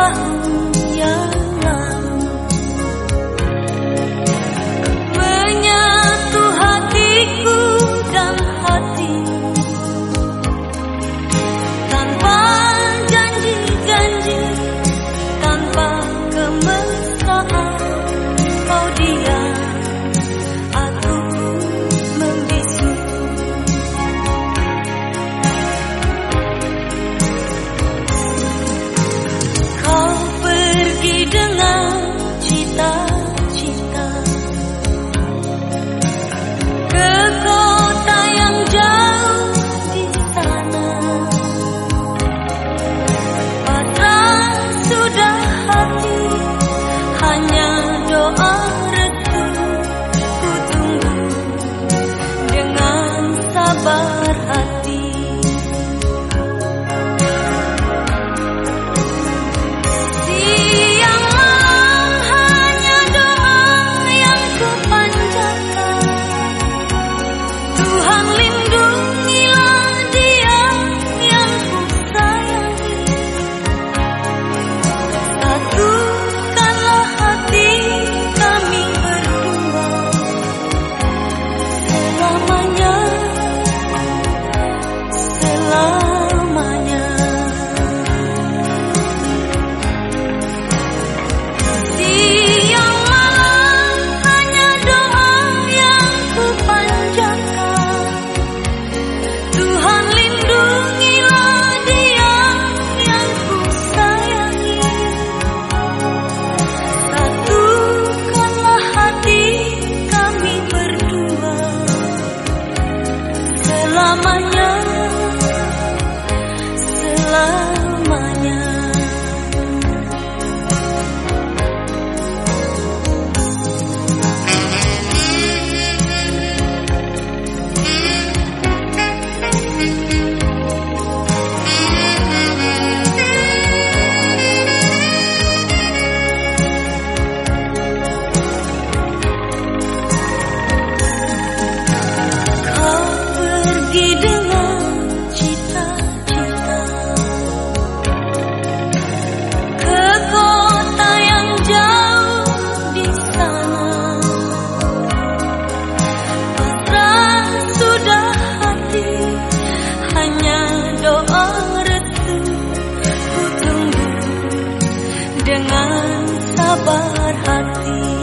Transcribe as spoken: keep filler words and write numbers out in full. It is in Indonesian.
tahun yang lalu, menyatu hatiku dan hatimu, tanpa janji-janji, tanpa kemesraan. Kau diam, aku membisu. Kau pergi dengan cita-cita ke kota yang jauh di sana. Pasrah sudah hati, hanya doa restu ku tunggu dengan sabar hati. Siang malam hanya doa yang ku panjatkan, Tuhan lindungilah dia yang ku sayangi. Satukanlah hati kami berdua selamanya, selamanya. Siang malam hanya doa yang ku panjatkan, Tuhan lindungilah dia yang ku sayangi. Satukanlah hati kami berdua selamanya, selamanya. Kau pergi dengan cita-cita ke kota yang jauh di sana. Pasrah sudah hati, hanya doa restu ku tunggu dengan sabar hati.